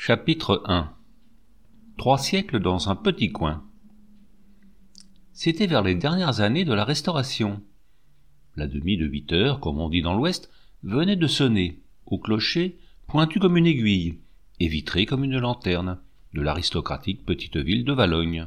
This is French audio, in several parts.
Chapitre 1. 3 siècles dans un petit coin. C'était vers les dernières années de la Restauration. La demie de 8 heures, comme on dit dans l'Ouest, venait de sonner, au clocher, pointu comme une aiguille, et vitré comme une lanterne, de l'aristocratique petite ville de Valognes.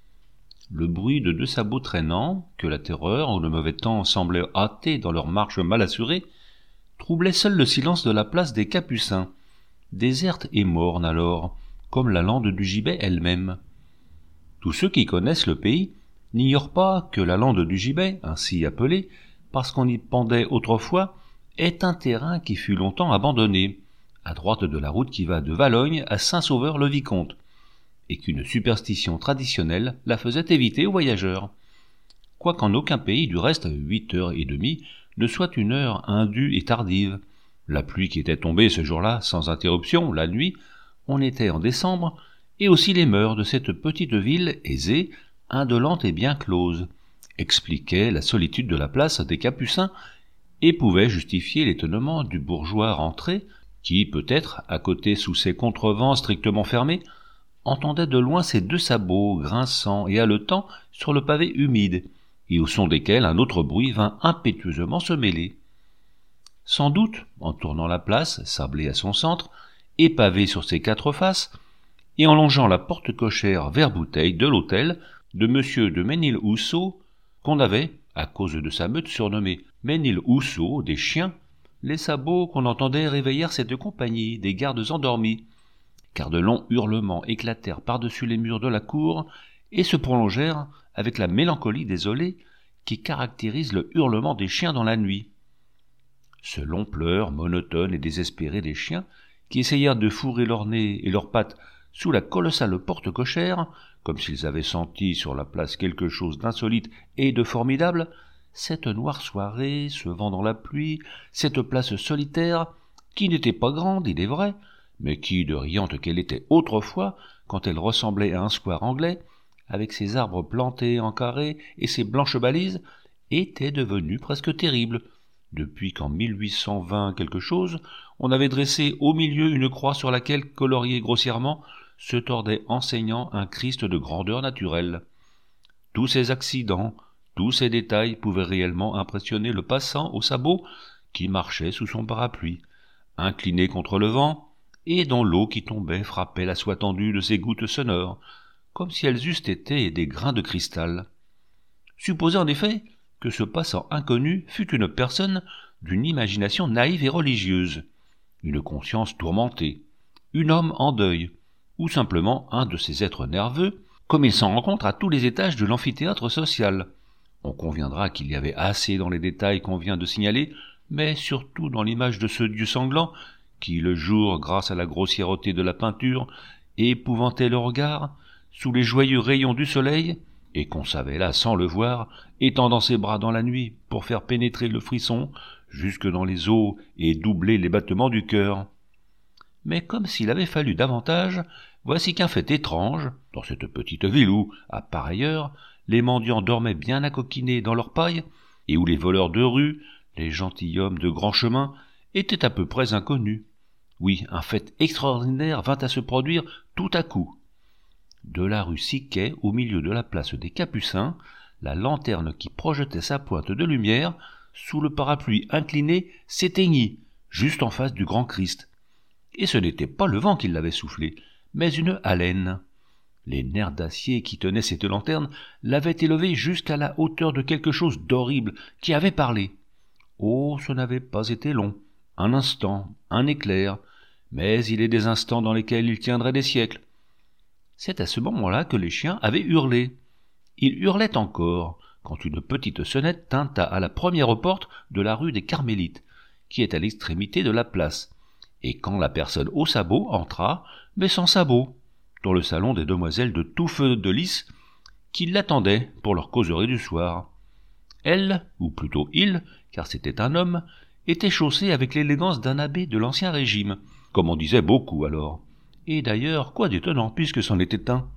Le bruit de 2 sabots traînants, que la terreur ou le mauvais temps semblaient hâter dans leur marche mal assurée, troublait seul le silence de la place des Capucins, déserte et morne alors, comme la lande du Gibet elle-même. Tous ceux qui connaissent le pays n'ignorent pas que la lande du Gibet, ainsi appelée, parce qu'on y pendait autrefois, est un terrain qui fut longtemps abandonné, à droite de la route qui va de Valognes à Saint-Sauveur-le-Vicomte, et qu'une superstition traditionnelle la faisait éviter aux voyageurs. Quoiqu'en aucun pays, du reste, 8h30 ne soit une heure indue et tardive. La pluie qui était tombée ce jour-là, sans interruption, la nuit, on était en décembre, et aussi les mœurs de cette petite ville aisée, indolente et bien close, expliquaient la solitude de la place des Capucins et pouvaient justifier l'étonnement du bourgeois rentré, qui, peut-être, à côté sous ses contrevents strictement fermés, entendait de loin ces 2 sabots grinçant et haletants sur le pavé humide, et au son desquels un autre bruit vint impétueusement se mêler. Sans doute, en tournant la place, sablée à son centre, et pavée sur ses 4 faces, et en longeant la porte cochère vert-bouteille de l'hôtel de monsieur de Ménilhoussault, qu'on avait, à cause de sa meute surnommée Ménilhoussault des chiens, les sabots qu'on entendait réveillèrent cette compagnie des gardes endormis, car de longs hurlements éclatèrent par-dessus les murs de la cour et se prolongèrent avec la mélancolie désolée qui caractérise le hurlement des chiens dans la nuit. Ce long pleur monotone et désespéré des chiens, qui essayèrent de fourrer leur nez et leurs pattes sous la colossale porte cochère, comme s'ils avaient senti sur la place quelque chose d'insolite et de formidable, cette noire soirée, se vent dans la pluie, cette place solitaire, qui n'était pas grande, il est vrai, mais qui, de riante qu'elle était autrefois, quand elle ressemblait à un square anglais, avec ses arbres plantés en carré et ses blanches balises, était devenue presque terrible, depuis qu'en 1820 quelque chose, on avait dressé au milieu une croix sur laquelle, coloriée grossièrement, se tordait enseignant un Christ de grandeur naturelle. Tous ces accidents, tous ces détails pouvaient réellement impressionner le passant au sabot qui marchait sous son parapluie, incliné contre le vent, et dont l'eau qui tombait frappait la soie tendue de ses gouttes sonores, comme si elles eussent été des grains de cristal. Supposez en effet que ce passant inconnu fût une personne d'une imagination naïve et religieuse, une conscience tourmentée, un homme en deuil, ou simplement un de ces êtres nerveux, comme il s'en rencontre à tous les étages de l'amphithéâtre social. On conviendra qu'il y avait assez dans les détails qu'on vient de signaler, mais surtout dans l'image de ce dieu sanglant, qui le jour, grâce à la grossièreté de la peinture, épouvantait le regard, sous les joyeux rayons du soleil, et qu'on savait là, sans le voir, étendant ses bras dans la nuit pour faire pénétrer le frisson jusque dans les os et doubler les battements du cœur. Mais comme s'il avait fallu davantage, voici qu'un fait étrange, dans cette petite ville où, à pareille heure, les mendiants dormaient bien accoquinés dans leur paille, et où les voleurs de rue, les gentilshommes de grand chemin, étaient à peu près inconnus. Oui, un fait extraordinaire vint à se produire tout à coup. De la rue Siquet, au milieu de la place des Capucins, la lanterne qui projetait sa pointe de lumière, sous le parapluie incliné, s'éteignit, juste en face du grand Christ. Et ce n'était pas le vent qui l'avait soufflé, mais une haleine. Les nerfs d'acier qui tenaient cette lanterne l'avaient élevée jusqu'à la hauteur de quelque chose d'horrible qui avait parlé. Oh, ce n'avait pas été long, un instant, un éclair, mais il est des instants dans lesquels il tiendrait des siècles. C'est à ce moment-là que les chiens avaient hurlé. Ils hurlaient encore, quand une petite sonnette tinta à la première porte de la rue des Carmélites, qui est à l'extrémité de la place, et quand la personne au sabot entra, mais sans sabot, dans le salon des demoiselles de tout feu de lys, qui l'attendaient pour leur causerie du soir. Elle, ou plutôt il, car c'était un homme, était chaussé avec l'élégance d'un abbé de l'Ancien Régime, comme on disait beaucoup alors. Et d'ailleurs, quoi d'étonnant, puisque c'en était un.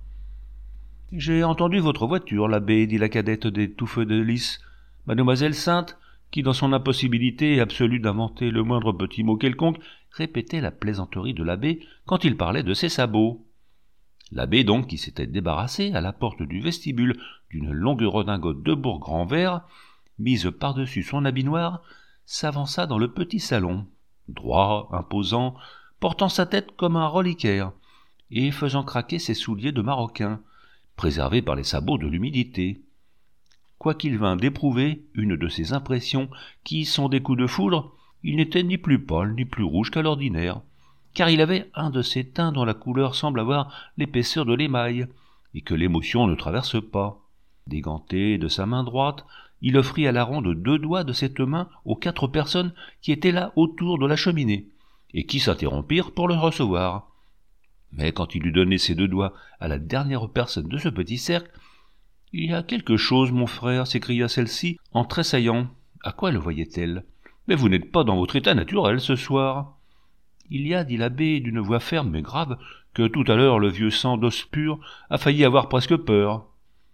« J'ai entendu votre voiture, l'abbé, dit la cadette des tout feux de lys. Mademoiselle Sainte, qui, dans son impossibilité absolue d'inventer le moindre petit mot quelconque, répétait la plaisanterie de l'abbé quand il parlait de ses sabots. L'abbé donc, qui s'était débarrassé à la porte du vestibule d'une longue redingote de bourgre en verre, mise par-dessus son habit noir, s'avança dans le petit salon, droit, imposant, portant sa tête comme un reliquaire, et faisant craquer ses souliers de maroquin, préservés par les sabots de l'humidité. Quoiqu'il vînt d'éprouver une de ces impressions qui sont des coups de foudre, il n'était ni plus pâle ni plus rouge qu'à l'ordinaire, car il avait un de ces teints dont la couleur semble avoir l'épaisseur de l'émail, et que l'émotion ne traverse pas. Déganté de sa main droite, il offrit à la ronde 2 doigts de cette main aux 4 personnes qui étaient là autour de la cheminée, et qui s'interrompirent pour le recevoir. Mais quand il eut donné ses 2 doigts à la dernière personne de ce petit cercle, « Il y a quelque chose, mon frère, s'écria celle-ci, en tressaillant. À quoi le voyait-elle? Mais vous n'êtes pas dans votre état naturel ce soir. Il y a, dit l'abbé d'une voix ferme mais grave, que tout à l'heure le vieux sang d'os pur a failli avoir presque peur.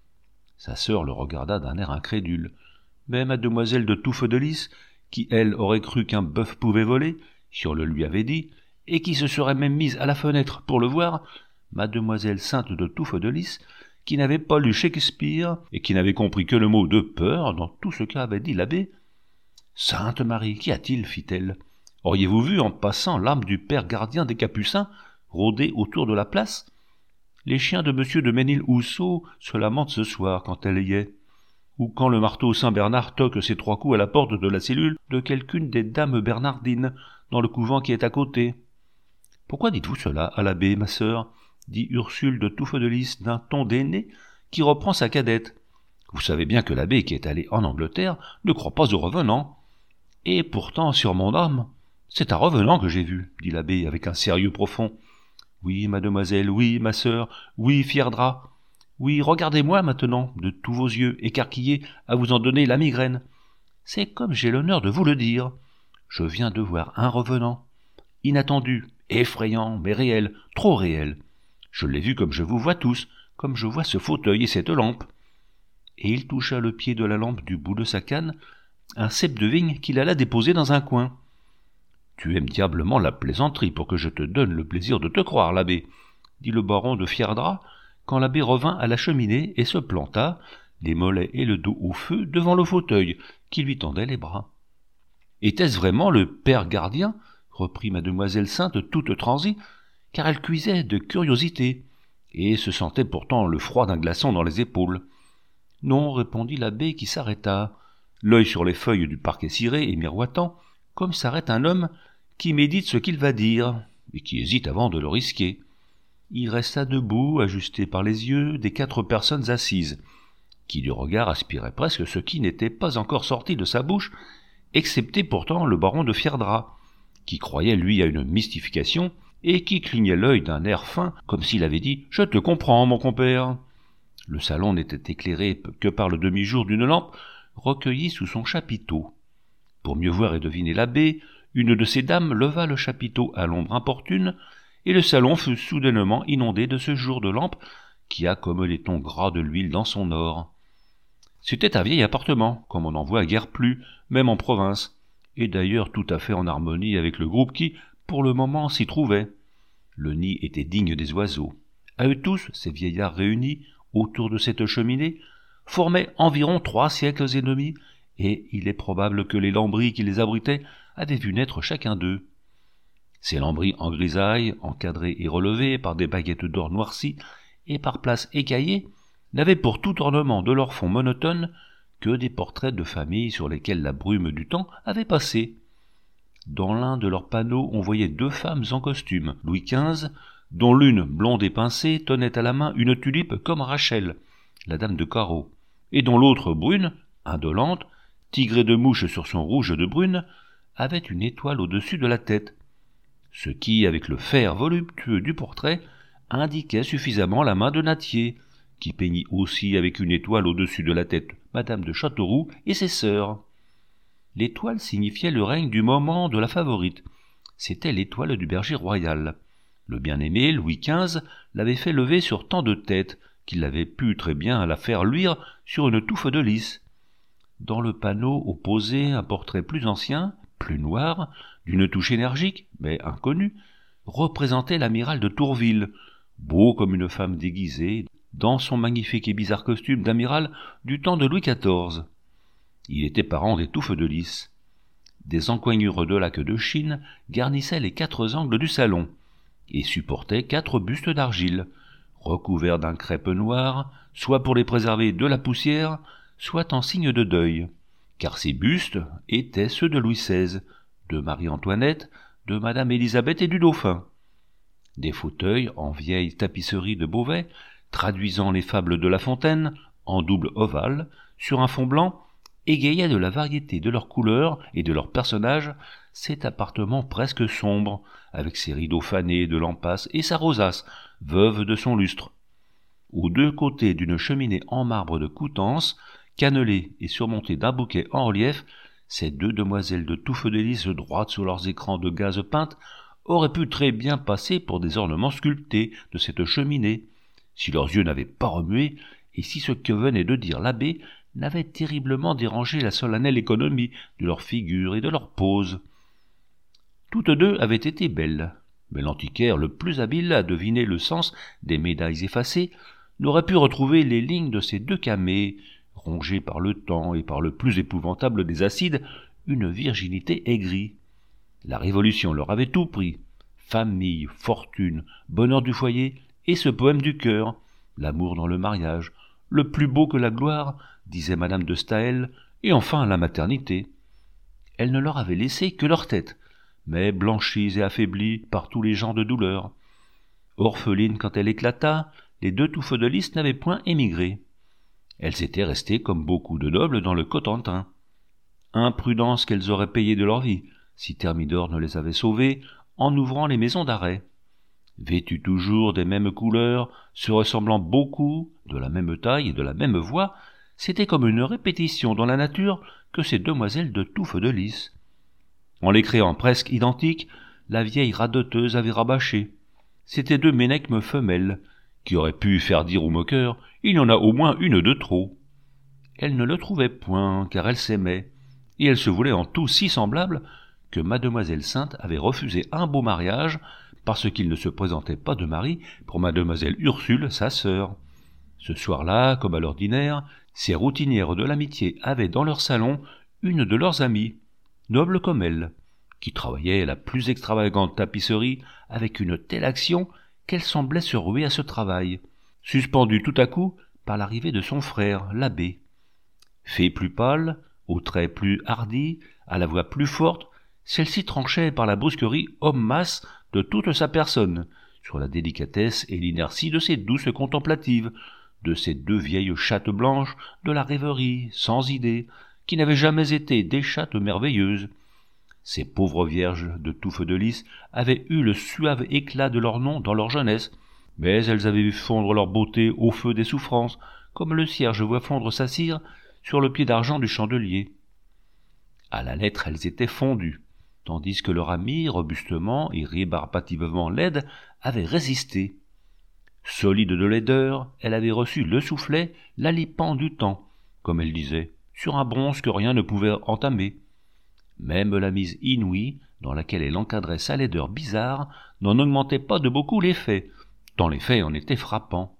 Sa sœur le regarda d'un air incrédule, mais mademoiselle de Touffe-de-Lys, qui elle aurait cru qu'un bœuf pouvait voler, si on le lui avait dit, et qui se serait même mise à la fenêtre pour le voir, mademoiselle Sainte de Touffe-de-Lys, qui n'avait pas lu Shakespeare et qui n'avait compris que le mot de peur dans tout ce qu'avait dit l'abbé. « Sainte Marie, qu'y a-t-il » fit-elle. « Auriez-vous vu en passant l'âme du père gardien des Capucins rôder autour de la place? Les chiens de monsieur de Ménilhousseau se lamentent ce soir quand elle y est, ou quand le marteau Saint-Bernard toque ses 3 coups à la porte de la cellule de quelqu'une des dames bernardines dans le couvent qui est à côté. »« Pourquoi dites-vous cela à l'abbé, ma sœur ?» dit Ursule de Touffe-de-Lys d'un ton d'aîné qui reprend sa cadette. « Vous savez bien que l'abbé qui est allé en Angleterre ne croit pas aux revenants. Et pourtant, sur mon âme, c'est un revenant que j'ai vu, dit l'abbé avec un sérieux profond. Oui, mademoiselle, oui, ma sœur, oui, Fierdra. Oui, regardez-moi maintenant, de tous vos yeux écarquillés à vous en donner la migraine. C'est comme j'ai l'honneur de vous le dire. Je viens de voir un revenant. Inattendu, effrayant, mais réel, trop réel. Je l'ai vu comme je vous vois tous, comme je vois ce fauteuil et cette lampe. » Et il toucha le pied de la lampe du bout de sa canne, un cep de vigne qu'il alla déposer dans un coin. « Tu aimes diablement la plaisanterie pour que je te donne le plaisir de te croire, l'abbé, » dit le baron de Fierdra, quand l'abbé revint à la cheminée et se planta, les mollets et le dos au feu, devant le fauteuil qui lui tendait les bras. « Était-ce vraiment le père gardien ?» reprit mademoiselle Sainte toute transie, car elle cuisait de curiosité, et se sentait pourtant le froid d'un glaçon dans les épaules. « Non, répondit l'abbé qui s'arrêta, l'œil sur les feuilles du parquet ciré et miroitant, comme s'arrête un homme qui médite ce qu'il va dire, et qui hésite avant de le risquer. Il resta debout, ajusté par les yeux des 4 personnes assises, qui du regard aspiraient presque ce qui n'était pas encore sorti de sa bouche, excepté pourtant le baron de Fierdra, qui croyait lui à une mystification, et qui clignait l'œil d'un air fin, comme s'il avait dit « Je te comprends, mon compère ». Le salon n'était éclairé que par le demi-jour d'une lampe recueillie sous son chapiteau. Pour mieux voir et deviner l'abbé, une de ces dames leva le chapiteau à l'ombre importune, et le salon fut soudainement inondé de ce jour de lampe qui a comme les tons gras de l'huile dans son or. C'était un vieil appartement, comme on n'en voit guère plus, même en province, et d'ailleurs tout à fait en harmonie avec le groupe qui, pour le moment, s'y trouvait. Le nid était digne des oiseaux. À eux tous, ces vieillards réunis autour de cette cheminée, formaient environ 3 siècles et demi, et il est probable que les lambris qui les abritaient avaient vu naître chacun d'eux. Ces lambris en grisaille, encadrés et relevés par des baguettes d'or noircies et par places écaillées, n'avaient pour tout ornement de leur fond monotone que des portraits de familles sur lesquels la brume du temps avait passé. Dans l'un de leurs panneaux, on voyait 2 femmes en costume, Louis XV, dont l'une, blonde et pincée, tenait à la main une tulipe comme Rachel, la dame de carreau, et dont l'autre, brune, indolente, tigrée de mouches sur son rouge de brune, avait une étoile au-dessus de la tête, ce qui, avec le fer voluptueux du portrait, indiquait suffisamment la main de Nattier, qui peignit aussi avec une étoile au-dessus de la tête Madame de Châteauroux et ses sœurs. L'étoile signifiait le règne du moment de la favorite. C'était l'étoile du berger royal. Le bien-aimé, Louis XV, l'avait fait lever sur tant de têtes qu'il avait pu très bien la faire luire sur une touffe de lys. Dans le panneau opposé, un portrait plus ancien, plus noir, d'une touche énergique, mais inconnue, représentait l'amiral de Tourville, beau comme une femme déguisée, dans son magnifique et bizarre costume d'amiral du temps de Louis XIV. Il était parent des touffes de lys. Des encoignures de laque de Chine garnissaient les 4 angles du salon, et supportaient 4 bustes d'argile, recouverts d'un crêpe noir, soit pour les préserver de la poussière, soit en signe de deuil, car ces bustes étaient ceux de Louis XVI, de Marie-Antoinette, de Madame Élisabeth et du Dauphin. Des fauteuils en vieille tapisserie de Beauvais, traduisant les fables de La Fontaine, en double ovale, sur un fond blanc, égayaient de la variété de leurs couleurs et de leurs personnages cet appartement presque sombre, avec ses rideaux fanés de lampasses et sa rosace, veuve de son lustre. Aux 2 côtés d'une cheminée en marbre de Coutances, cannelée et surmontée d'un bouquet en relief, ces 2 demoiselles de touffes de lys droites sur leurs écrans de gaze peinte auraient pu très bien passer pour des ornements sculptés de cette cheminée, si leurs yeux n'avaient pas remué, et si ce que venait de dire l'abbé n'avait terriblement dérangé la solennelle économie de leurs figures et de leurs poses. Toutes 2 avaient été belles, mais l'antiquaire le plus habile à deviner le sens des médailles effacées n'aurait pu retrouver les lignes de ces 2 camées, rongées par le temps et par le plus épouvantable des acides, une virginité aigrie. La Révolution leur avait tout pris, famille, fortune, bonheur du foyer et ce poème du cœur, l'amour dans le mariage, le plus beau que la gloire, disait Madame de Staël, et enfin la maternité. Elle ne leur avait laissé que leur tête, mais blanchies et affaiblies par tous les genres de douleur. Orphelines quand elle éclata, les 2 touffes de lys n'avaient point émigré. Elles étaient restées comme beaucoup de nobles dans le Cotentin. Imprudence qu'elles auraient payée de leur vie, si Thermidor ne les avait sauvées, en ouvrant les maisons d'arrêt. Vêtues toujours des mêmes couleurs, se ressemblant beaucoup, de la même taille et de la même voix, c'était comme une répétition dans la nature que ces demoiselles de touffes de lys. En les créant presque identiques, la vieille radoteuse avait rabâché. C'étaient 2 ménechmes femelles, qui auraient pu faire dire au moqueur « Il y en a au moins une de trop ». Elle ne le trouvait point, car elle s'aimait, et elle se voulait en tout si semblable que mademoiselle Sainte avait refusé un beau mariage parce qu'il ne se présentait pas de mari pour mademoiselle Ursule, sa sœur. Ce soir-là, comme à l'ordinaire, ces routinières de l'amitié avaient dans leur salon une de leurs amies, noble comme elle, qui travaillait la plus extravagante tapisserie avec une telle action qu'elle semblait se ruer à ce travail, suspendue tout à coup par l'arrivée de son frère, l'abbé. Fée plus pâle, aux traits plus hardis, à la voix plus forte, celle-ci tranchait par la brusquerie homme-masse de toute sa personne, sur la délicatesse et l'inertie de ses douces contemplatives, de ces 2 vieilles chattes blanches de la rêverie, sans idée, qui n'avaient jamais été des chattes merveilleuses. Ces pauvres vierges de touffes de lys avaient eu le suave éclat de leur nom dans leur jeunesse, mais elles avaient vu fondre leur beauté au feu des souffrances, comme le cierge voit fondre sa cire sur le pied d'argent du chandelier. À la lettre, elles étaient fondues, tandis que leur amie, robustement et rébarbativement laide, avait résisté. Solide de laideur, elle avait reçu le soufflet, l'alipant du temps, comme elle disait, sur un bronze que rien ne pouvait entamer. Même la mise inouïe, dans laquelle elle encadrait sa laideur bizarre, n'en augmentait pas de beaucoup l'effet, tant l'effet en était frappant.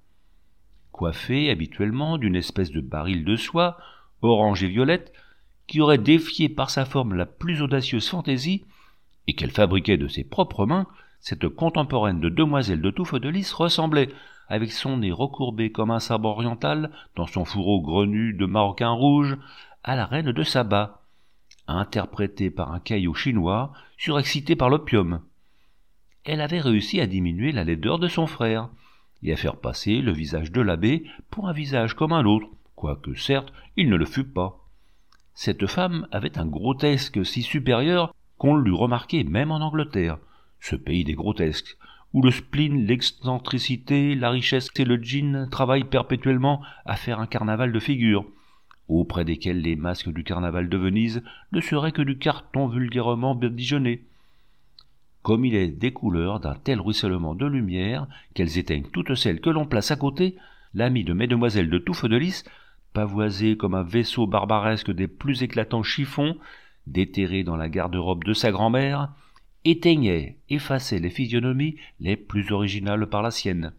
Coiffée habituellement d'une espèce de baril de soie, orange et violette, qui aurait défié par sa forme la plus audacieuse fantaisie, et qu'elle fabriquait de ses propres mains, cette contemporaine de demoiselle de touffes de lys ressemblait, avec son nez recourbé comme un sabre oriental, dans son fourreau grenu de maroquin rouge, à la reine de Saba, interprétée par un caillou chinois, surexcité par l'opium. Elle avait réussi à diminuer la laideur de son frère, et à faire passer le visage de l'abbé pour un visage comme un autre, quoique, certes, il ne le fût pas. Cette femme avait un grotesque si supérieur qu'on l'eût remarqué même en Angleterre, ce pays des grotesques, où le spleen, l'excentricité, la richesse et le gin travaillent perpétuellement à faire un carnaval de figures, auprès desquels les masques du carnaval de Venise ne seraient que du carton vulgairement badigeonné. Comme il est des couleurs d'un tel ruissellement de lumière qu'elles éteignent toutes celles que l'on place à côté, l'amie de mesdemoiselles de touffes de lys pavoisé comme un vaisseau barbaresque des plus éclatants chiffons, déterré dans la garde-robe de sa grand-mère, éteignait, effaçait les physionomies les plus originales par la sienne.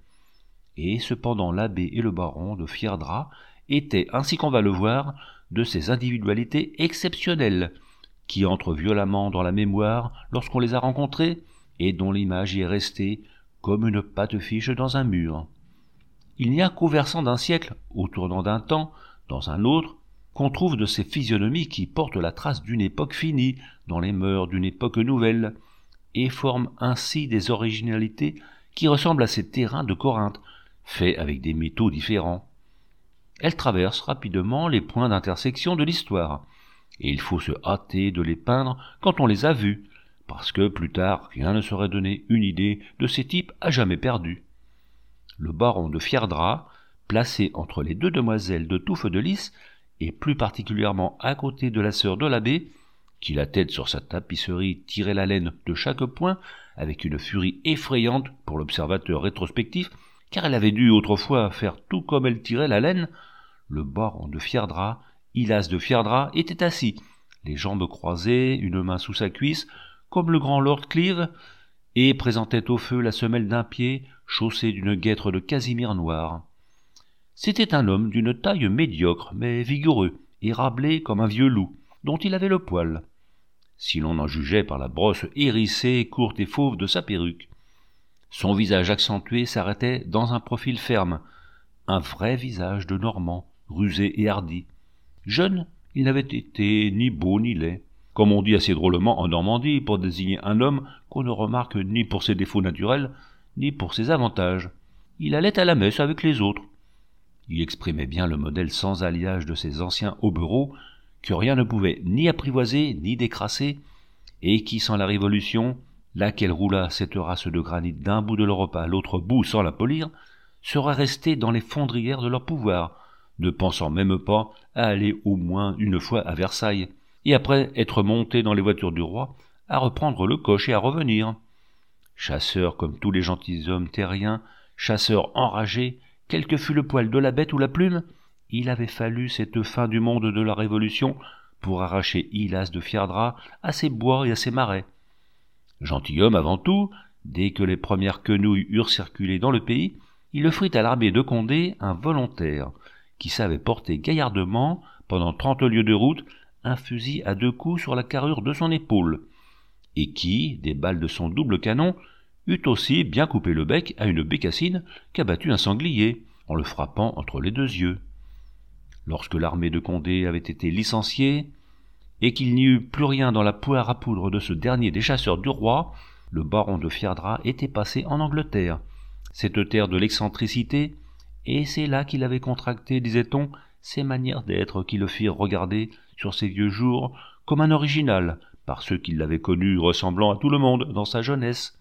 Et cependant l'abbé et le baron de Fierdra étaient, ainsi qu'on va le voir, de ces individualités exceptionnelles, qui entrent violemment dans la mémoire lorsqu'on les a rencontrés, et dont l'image y est restée comme une pâte-fiche dans un mur. Il n'y a qu'au versant d'un siècle, au tournant d'un temps, dans un autre, qu'on trouve de ces physionomies qui portent la trace d'une époque finie, dans les mœurs d'une époque nouvelle, et forment ainsi des originalités qui ressemblent à ces terrains de Corinthe, faits avec des métaux différents. Elles traversent rapidement les points d'intersection de l'histoire, et il faut se hâter de les peindre quand on les a vus, parce que plus tard rien ne saurait donner une idée de ces types à jamais perdus. Le baron de Fierdra, placé entre les deux demoiselles de Touffe de Lys, et plus particulièrement à côté de la sœur de l'abbé, qui la tête sur sa tapisserie tirait la laine de chaque point avec une furie effrayante pour l'observateur rétrospectif, car elle avait dû autrefois faire tout comme elle tirait la laine, le baron de Fierdra, Hylas de Fierdra, était assis, les jambes croisées, une main sous sa cuisse, comme le grand lord Clive, et présentait au feu la semelle d'un pied, chaussé d'une guêtre de casimir noir. C'était un homme d'une taille médiocre, mais vigoureux, et râblé comme un vieux loup, dont il avait le poil, si l'on en jugeait par la brosse hérissée, courte et fauve de sa perruque. Son visage accentué s'arrêtait dans un profil ferme, un vrai visage de Normand, rusé et hardi. Jeune, il n'avait été ni beau ni laid, comme on dit assez drôlement en Normandie pour désigner un homme qu'on ne remarque ni pour ses défauts naturels, ni pour ses avantages. Il allait à la messe avec les autres. Il exprimait bien le modèle sans alliage de ces anciens hobereaux que rien ne pouvait ni apprivoiser ni décrasser, et qui, sans la Révolution, laquelle roula cette race de granit d'un bout de l'Europe à l'autre bout sans la polir, seraient restés dans les fondrières de leur pouvoir, ne pensant même pas à aller au moins une fois à Versailles, et après être montés dans les voitures du roi, à reprendre le coche et à revenir. Chasseur comme tous les gentilshommes terriens, chasseur enragé, quel que fût le poil de la bête ou la plume, il avait fallu cette fin du monde de la Révolution pour arracher Hylas de Fierdra à ses bois et à ses marais. Gentilhomme avant tout, dès que les premières quenouilles eurent circulé dans le pays, il offrit à l'armée de Condé un volontaire, qui savait porter gaillardement, pendant 30 lieues de route, un fusil à 2 coups sur la carrure de son épaule, et qui, des balles de son double canon, eût aussi bien coupé le bec à une bécassine qu'abattu un sanglier, en le frappant entre les 2 yeux. Lorsque l'armée de Condé avait été licenciée, et qu'il n'y eut plus rien dans la poire à poudre de ce dernier des chasseurs du roi, le baron de Fierdra était passé en Angleterre, cette terre de l'excentricité, et c'est là qu'il avait contracté, disait-on, ces manières d'être qui le firent regarder, sur ses vieux jours, comme un original, par ceux qui l'avaient connu ressemblant à tout le monde dans sa jeunesse.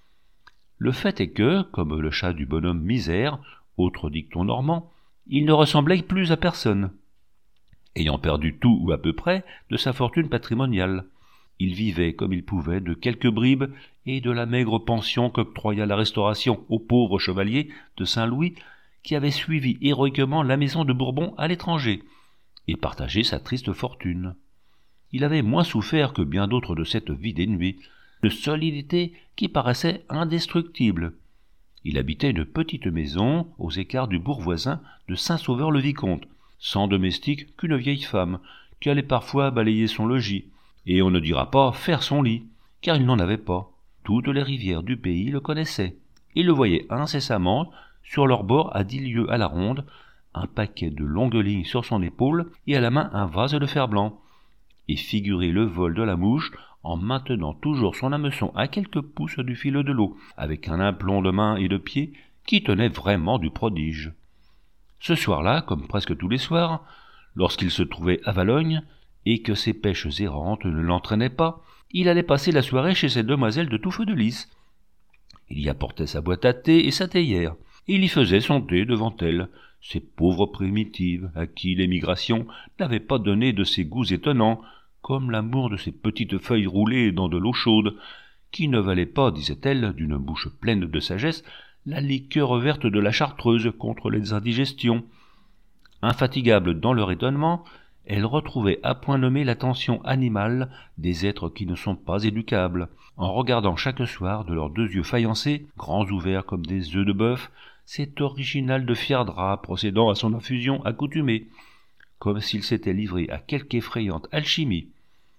Le fait est que, comme le chat du bonhomme Misère, autre dicton normand, il ne ressemblait plus à personne. Ayant perdu tout ou à peu près de sa fortune patrimoniale, il vivait comme il pouvait de quelques bribes et de la maigre pension qu'octroya la Restauration aux pauvres chevaliers de Saint-Louis qui avaient suivi héroïquement la maison de Bourbon à l'étranger et partagé sa triste fortune. Il avait moins souffert que bien d'autres de cette vie dénuée de solidité qui paraissait indestructible. Il habitait une petite maison aux écarts du bourg voisin de Saint-Sauveur-le-Vicomte, sans domestique qu'une vieille femme, qui allait parfois balayer son logis, et on ne dira pas faire son lit, car il n'en avait pas. Toutes les rivières du pays le connaissaient, et le voyaient incessamment, sur leur bord à 10 lieues à la ronde, un paquet de longues lignes sur son épaule, et à la main un vase de fer-blanc, et figurer le vol de la mouche en maintenant toujours son hameçon à quelques pouces du fil de l'eau, avec un aplomb de main et de pied qui tenait vraiment du prodige. Ce soir-là, comme presque tous les soirs, lorsqu'il se trouvait à Valogne, et que ses pêches errantes ne l'entraînaient pas, il allait passer la soirée chez ces demoiselles de Touffe de Lys. Il y apportait sa boîte à thé et sa théière, et il y faisait son thé devant elles, ces pauvres primitives à qui l'émigration n'avait pas donné de ces goûts étonnants, comme l'amour de ces petites feuilles roulées dans de l'eau chaude, qui ne valaient pas, disait-elle, d'une bouche pleine de sagesse, la liqueur verte de la chartreuse contre les indigestions. Infatigables dans leur étonnement, elles retrouvaient à point nommé l'attention animale des êtres qui ne sont pas éducables, en regardant chaque soir de leurs 2 yeux faïencés, grands ouverts comme des œufs de bœuf, cet original de Fierdra procédant à son infusion accoutumée, comme s'il s'était livré à quelque effrayante alchimie.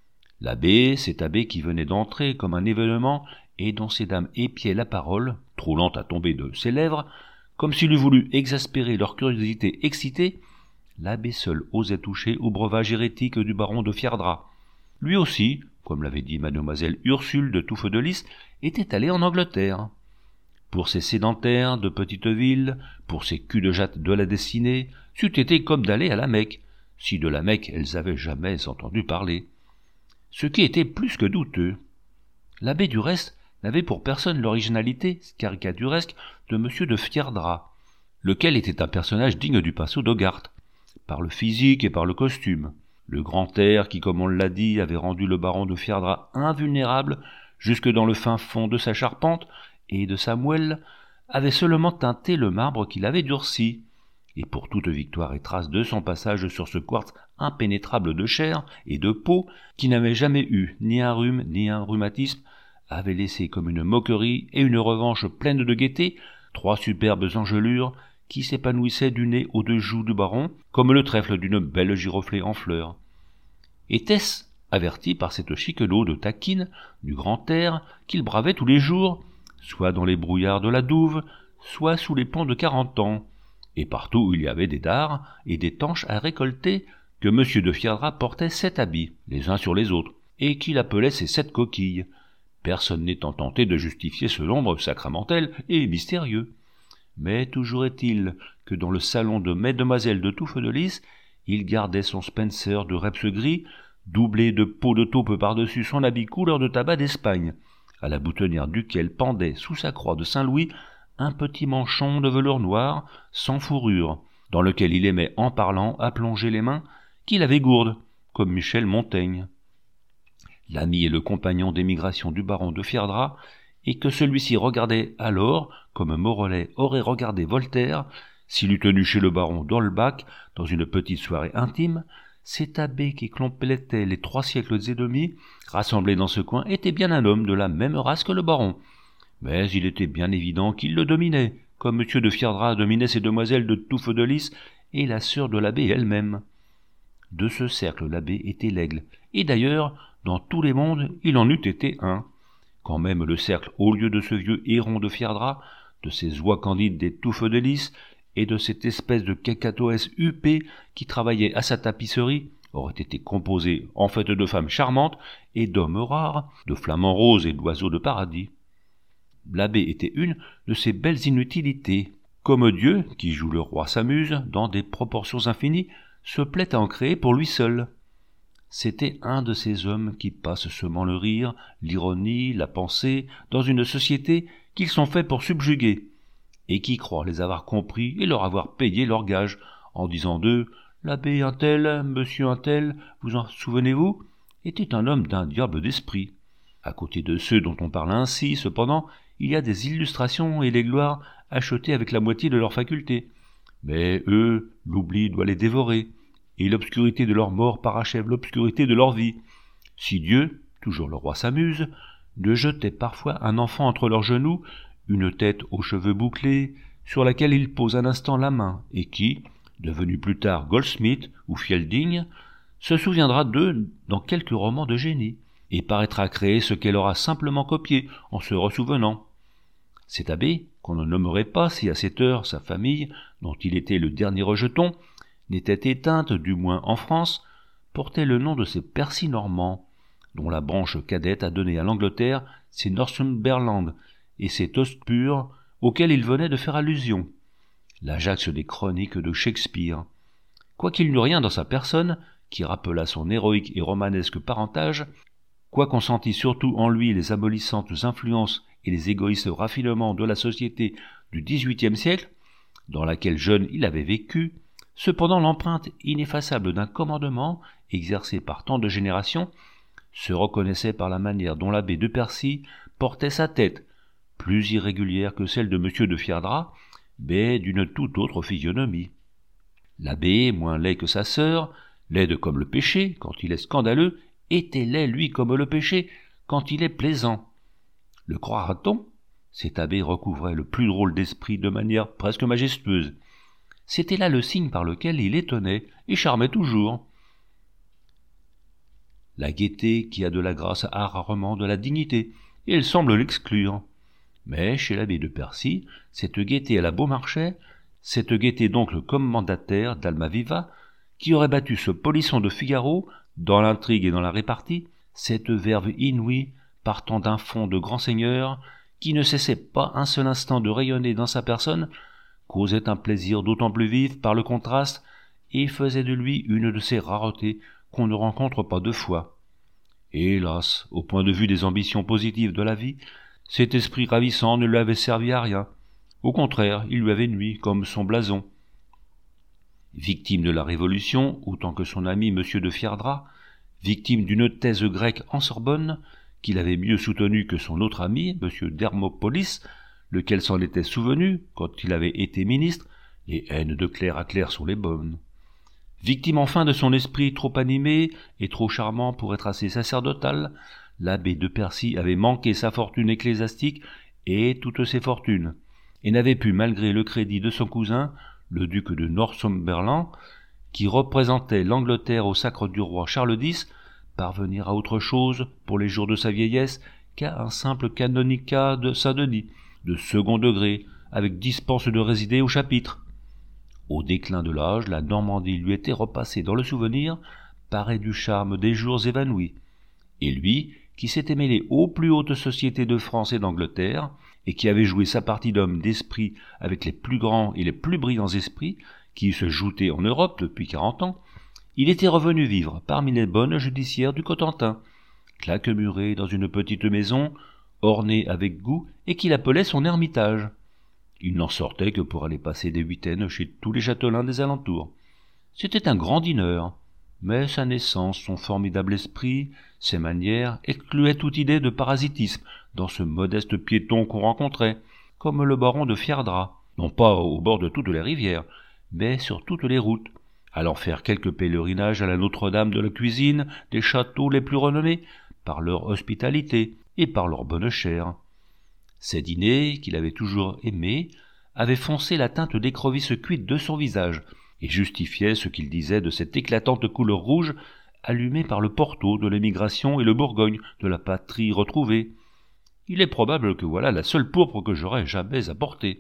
L'abbé, cet abbé qui venait d'entrer comme un événement et dont ces dames épiaient la parole, trop lente à tomber de ses lèvres, comme s'il eût voulu exaspérer leur curiosité excitée, l'abbé seul osait toucher au breuvage hérétique du baron de Fierdra. Lui aussi, comme l'avait dit mademoiselle Ursule de Touffes-de-Lys, était allé en Angleterre. Pour ces sédentaires de petite ville, pour ces culs-de-jatte de la destinée, c'eût été comme d'aller à la Mecque, si de la Mecque elles avaient jamais entendu parler. Ce qui était plus que douteux. L'abbé du reste n'avait pour personne l'originalité caricaturesque de monsieur de Fierdra, lequel était un personnage digne du pinceau d'Hogarth, par le physique et par le costume. Le grand air qui, comme on l'a dit, avait rendu le baron de Fierdra invulnérable jusque dans le fin fond de sa charpente et de sa moelle, avait seulement teinté le marbre qui l'avait durci, et pour toute victoire et trace de son passage sur ce quartz impénétrable de chair et de peau, qui n'avait jamais eu ni un rhume ni un rhumatisme, avait laissé comme une moquerie et une revanche pleine de gaieté 3 superbes engelures qui s'épanouissaient du nez aux 2 joues du baron, comme le trèfle d'une belle giroflée en fleurs. Était-ce averti par cette chiquenaude taquine du grand air qu'il bravait tous les jours, soit dans les brouillards de la Douve, soit sous les ponts de 40 ans, et partout où il y avait des dards et des tanches à récolter, que M. de Fierdra portait 7 habits, les uns sur les autres, et qu'il appelait ses 7 coquilles, personne n'étant tenté de justifier ce nombre sacramentel et mystérieux. Mais toujours est-il que dans le salon de Mesdemoiselles de Touffes-de-Lys, il gardait son Spencer de reps gris, doublé de peau de taupe par-dessus son habit couleur de tabac d'Espagne, à la boutonnière duquel pendait sous sa croix de Saint-Louis un petit manchon de velours noir, sans fourrure, dans lequel il aimait en parlant à plonger les mains, qu'il avait gourdes, comme Michel Montaigne. L'ami et le compagnon d'émigration du baron de Fierdra, et que celui-ci regardait alors, comme Morellet aurait regardé Voltaire, s'il eût tenu chez le baron d'Holbach, dans une petite soirée intime, cet abbé qui complétait les 3 siècles et demi, rassemblé dans ce coin, était bien un homme de la même race que le baron. Mais il était bien évident qu'il le dominait, comme M. de Fierdra dominait ces demoiselles de Touffes-de-Lys et la sœur de l'abbé elle-même. De ce cercle l'abbé était l'aigle, et d'ailleurs, dans tous les mondes, il en eût été un. Quand même le cercle, au lieu de ce vieux héron de Fierdra, de ces oies candides des Touffes-de-Lys, et de cette espèce de cacatoès huppé qui travaillait à sa tapisserie, aurait été composé en fait de femmes charmantes et d'hommes rares, de flamants roses et d'oiseaux de paradis. L'abbé était une de ces belles inutilités, comme Dieu, qui joue le roi s'amuse, dans des proportions infinies, se plaît à en créer pour lui seul. C'était un de ces hommes qui passent semant le rire, l'ironie, la pensée, dans une société qu'ils sont faits pour subjuguer, et qui croient les avoir compris et leur avoir payé leur gage, en disant d'eux « L'abbé un tel, monsieur un tel, vous en souvenez-vous ?» était un homme d'un diable d'esprit. À côté de ceux dont on parle ainsi, cependant, il y a des illustrations et des gloires achetées avec la moitié de leurs facultés. Mais eux, l'oubli doit les dévorer, et l'obscurité de leur mort parachève l'obscurité de leur vie. Si Dieu, toujours le roi s'amuse, ne jetait parfois un enfant entre leurs genoux, une tête aux cheveux bouclés, sur laquelle il pose un instant la main, et qui, devenu plus tard Goldsmith ou Fielding, se souviendra d'eux dans quelques romans de génie, et paraîtra créer ce qu'elle aura simplement copié en se ressouvenant. Cet abbé, qu'on ne nommerait pas si à cette heure sa famille, dont il était le dernier rejeton, n'était éteinte, du moins en France, portait le nom de ces Percy normands, dont la branche cadette a donné à l'Angleterre ses Northumberland et ses Hotspur auxquels il venait de faire allusion, l'Ajax des chroniques de Shakespeare. Quoiqu'il n'eût rien dans sa personne qui rappelât son héroïque et romanesque parentage, quoiqu'on sentît surtout en lui les amolissantes influences et les égoïstes raffinements de la société du XVIIIe siècle, dans laquelle jeune il avait vécu, cependant l'empreinte ineffaçable d'un commandement, exercé par tant de générations, se reconnaissait par la manière dont l'abbé de Percy portait sa tête, plus irrégulière que celle de M. de Fierdra, mais d'une toute autre physionomie. L'abbé, moins laid que sa sœur, laide comme le péché, quand il est scandaleux, était laid, lui, comme le péché, quand il est plaisant. Le croira-t-on ? Cet abbé recouvrait le plus drôle d'esprit de manière presque majestueuse. C'était là le signe par lequel il étonnait et charmait toujours. La gaieté qui a de la grâce a rarement de la dignité, et elle semble l'exclure. Mais chez l'abbé de Percy, cette gaieté à la Beaumarchais, cette gaieté donc le commendataire d'Almaviva, qui aurait battu ce polisson de Figaro, dans l'intrigue et dans la répartie, cette verve inouïe, partant d'un fond de grand seigneur, qui ne cessait pas un seul instant de rayonner dans sa personne, causait un plaisir d'autant plus vif par le contraste, et faisait de lui une de ces raretés qu'on ne rencontre pas deux fois. Et hélas, au point de vue des ambitions positives de la vie, cet esprit ravissant ne lui avait servi à rien. Au contraire, il lui avait nui, comme son blason. Victime de la Révolution, autant que son ami M. de Fierdra, victime d'une thèse grecque en Sorbonne, qu'il avait mieux soutenue que son autre ami, M. d'Hermopolis, lequel s'en était souvenu, quand il avait été ministre, les haines de clerc à clerc sont les bonnes. Victime enfin de son esprit trop animé et trop charmant pour être assez sacerdotal, l'abbé de Percy avait manqué sa fortune ecclésiastique et toutes ses fortunes, et n'avait pu, malgré le crédit de son cousin, le duc de Northumberland, qui représentait l'Angleterre au sacre du roi Charles X, parvenir à autre chose, pour les jours de sa vieillesse, qu'à un simple canonicat de Saint-Denis, de second degré, avec dispense de résider au chapitre. Au déclin de l'âge, la Normandie lui était repassée dans le souvenir, parée du charme des jours évanouis. Et lui, qui s'était mêlé aux plus hautes sociétés de France et d'Angleterre, et qui avait joué sa partie d'homme d'esprit avec les plus grands et les plus brillants esprits qui se joutaient en Europe depuis 40 ans, il était revenu vivre parmi les bonnes judiciaires du Cotentin, claquemuré dans une petite maison, ornée avec goût, et qu'il appelait son ermitage. Il n'en sortait que pour aller passer des huitaines chez tous les châtelains des alentours. C'était un grand dîneur, mais sa naissance, son formidable esprit, ses manières excluaient toute idée de parasitisme dans ce modeste piéton qu'on rencontrait, comme le baron de Fierdra, non pas au bord de toutes les rivières, mais sur toutes les routes, allant faire quelques pèlerinages à la Notre-Dame de la Cuisine des châteaux les plus renommés, par leur hospitalité et par leur bonne chère. Ces dîners, qu'il avait toujours aimés, avaient foncé la teinte d'écrevisse cuite de son visage, et justifiaient ce qu'il disait de cette éclatante couleur rouge allumée par le Porto de l'émigration et le Bourgogne de la patrie retrouvée. Il est probable que voilà la seule pourpre que j'aurais jamais apportée.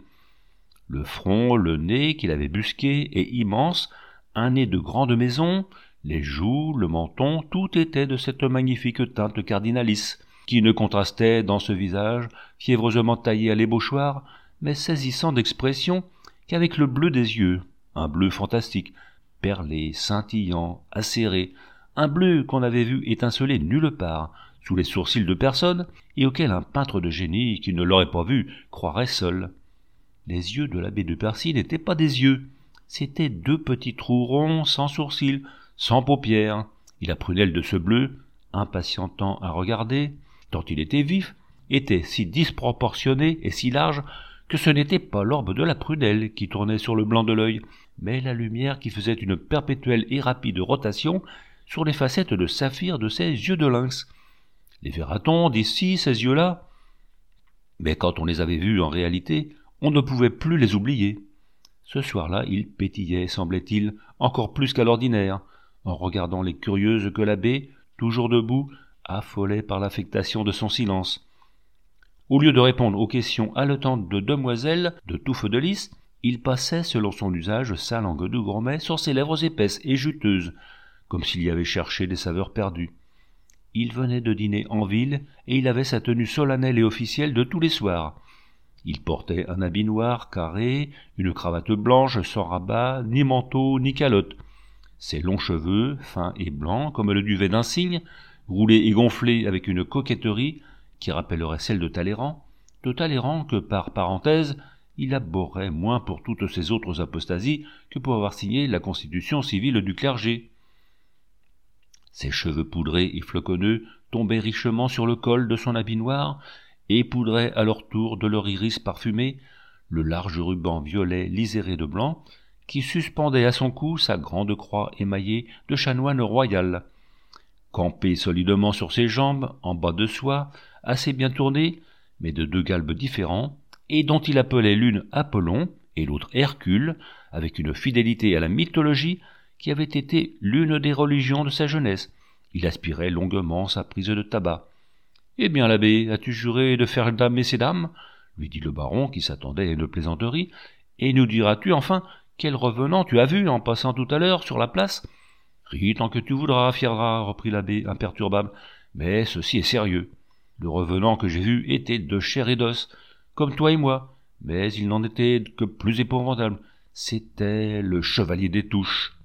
Le front, le nez qu'il avait busqué et immense, un nez de grande maison, les joues, le menton, tout était de cette magnifique teinte cardinalice, qui ne contrastait dans ce visage, fiévreusement taillé à l'ébauchoir, mais saisissant d'expression, qu'avec le bleu des yeux, un bleu fantastique, perlé, scintillant, acéré, un bleu qu'on n'avait vu étinceler nulle part, sous les sourcils de personne, et auquel un peintre de génie qui ne l'aurait pas vu croirait seul. Les yeux de l'abbé de Percy n'étaient pas des yeux, c'étaient deux petits trous ronds, sans sourcils, sans paupières, et la prunelle de ce bleu, impatientant à regarder, tant il était vif, était si disproportionné et si large que ce n'était pas l'orbe de la prunelle qui tournait sur le blanc de l'œil, mais la lumière qui faisait une perpétuelle et rapide rotation sur les facettes de saphir de ses yeux de lynx. Les verra-t-on d'ici, ces yeux-là ? Mais quand on les avait vus en réalité, on ne pouvait plus les oublier. Ce soir-là, ils pétillaient, semblait-il, encore plus qu'à l'ordinaire, en regardant les curieuses que l'abbé, toujours debout, affolait par l'affectation de son silence. Au lieu de répondre aux questions haletantes de demoiselles de touffe de lys, il passait, selon son usage, sa langue de gourmet sur ses lèvres épaisses et juteuses, comme s'il y avait cherché des saveurs perdues. Il venait de dîner en ville, et il avait sa tenue solennelle et officielle de tous les soirs. Il portait un habit noir carré, une cravate blanche sans rabat, ni manteau, ni calotte. Ses longs cheveux, fins et blancs comme le duvet d'un cygne, roulés et gonflés avec une coquetterie qui rappellerait celle de Talleyrand que, par parenthèse, il abhorrait moins pour toutes ses autres apostasies que pour avoir signé la constitution civile du clergé. Ses cheveux poudrés et floconneux tombaient richement sur le col de son habit noir et poudraient à leur tour de leur iris parfumé le large ruban violet liséré de blanc qui suspendait à son cou sa grande croix émaillée de chanoine royal. Campé solidement sur ses jambes, en bas de soie, assez bien tournées, mais de deux galbes différents, et dont il appelait l'une Apollon et l'autre Hercule, avec une fidélité à la mythologie qui avait été l'une des religions de sa jeunesse. Il aspirait longuement sa prise de tabac. « Eh bien, l'abbé, as-tu juré de faire damer ces dames ?» lui dit le baron, qui s'attendait à une plaisanterie. « Et nous diras-tu enfin quel revenant tu as vu en passant tout à l'heure sur la place ?»« Ris tant que tu voudras, fierdra, reprit l'abbé imperturbable, mais ceci est sérieux. Le revenant que j'ai vu était de chair et d'os, comme toi et moi, mais il n'en était que plus épouvantable. C'était le chevalier des Touches.